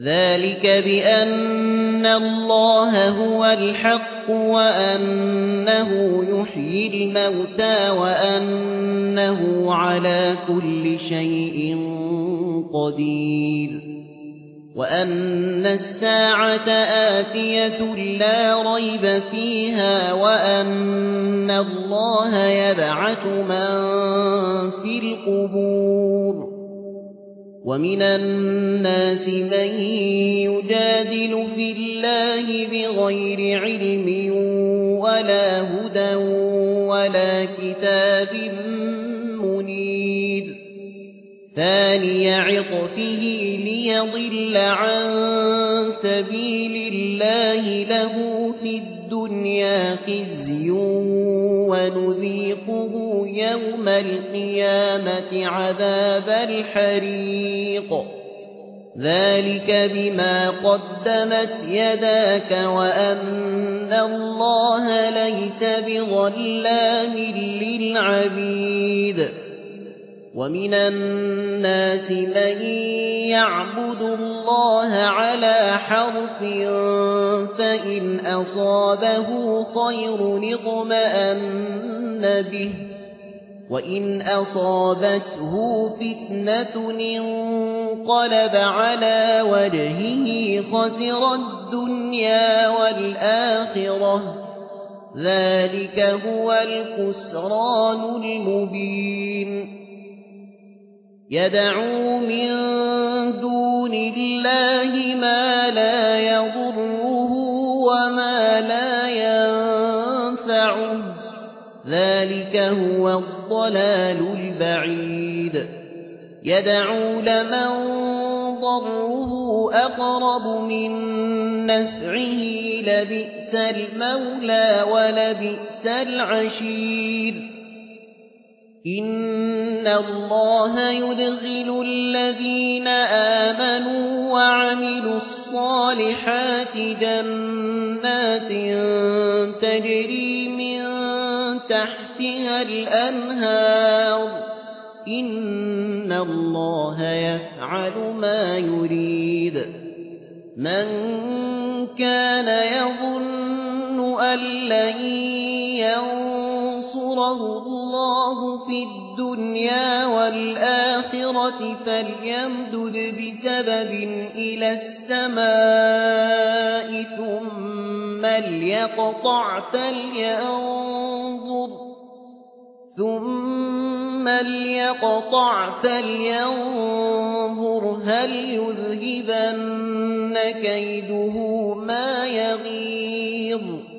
ذلك بأن الله هو الحق وأنه يحيي الموتى وأنه على كل شيء قدير وأن الساعة آتية لا ريب فيها وأن الله يبعث من في القبور ومن الناس من يجادل في الله بغير علم ولا هدى ولا كتاب منير ثاني عطفه ليضل عن سبيل الله له في الدنيا خزي ونذيقه يوم القيامة عذاب الحريق ذلك بما قدمت يداك وأن الله ليس بظلام للعبيد ومن الناس من يعبد الله على حرف فإن أصابه خير اطمأن به وإن أصابته فتنة انقلب على وجهه خسر الدنيا والآخرة ذلك هو الخسران المبين يدعو من دون الله ما لا يضره وما لا ينفعه ذلك هو الضلال البعيد يدعو لمن ضره أقرب من نفعه لبئس المولى ولبئس العشير إن الله يدخل الذين آمنوا وعملوا الصالحات جنات تجري من تحتها الأنهار إن الله يفعل ما يريد من كان يظن أن لن ينصره الله في الدنيا والآخرة فليمدد بسبب إلى السماء ثم ليقطع فلينظر هل يذهبن كيده ما يغيظ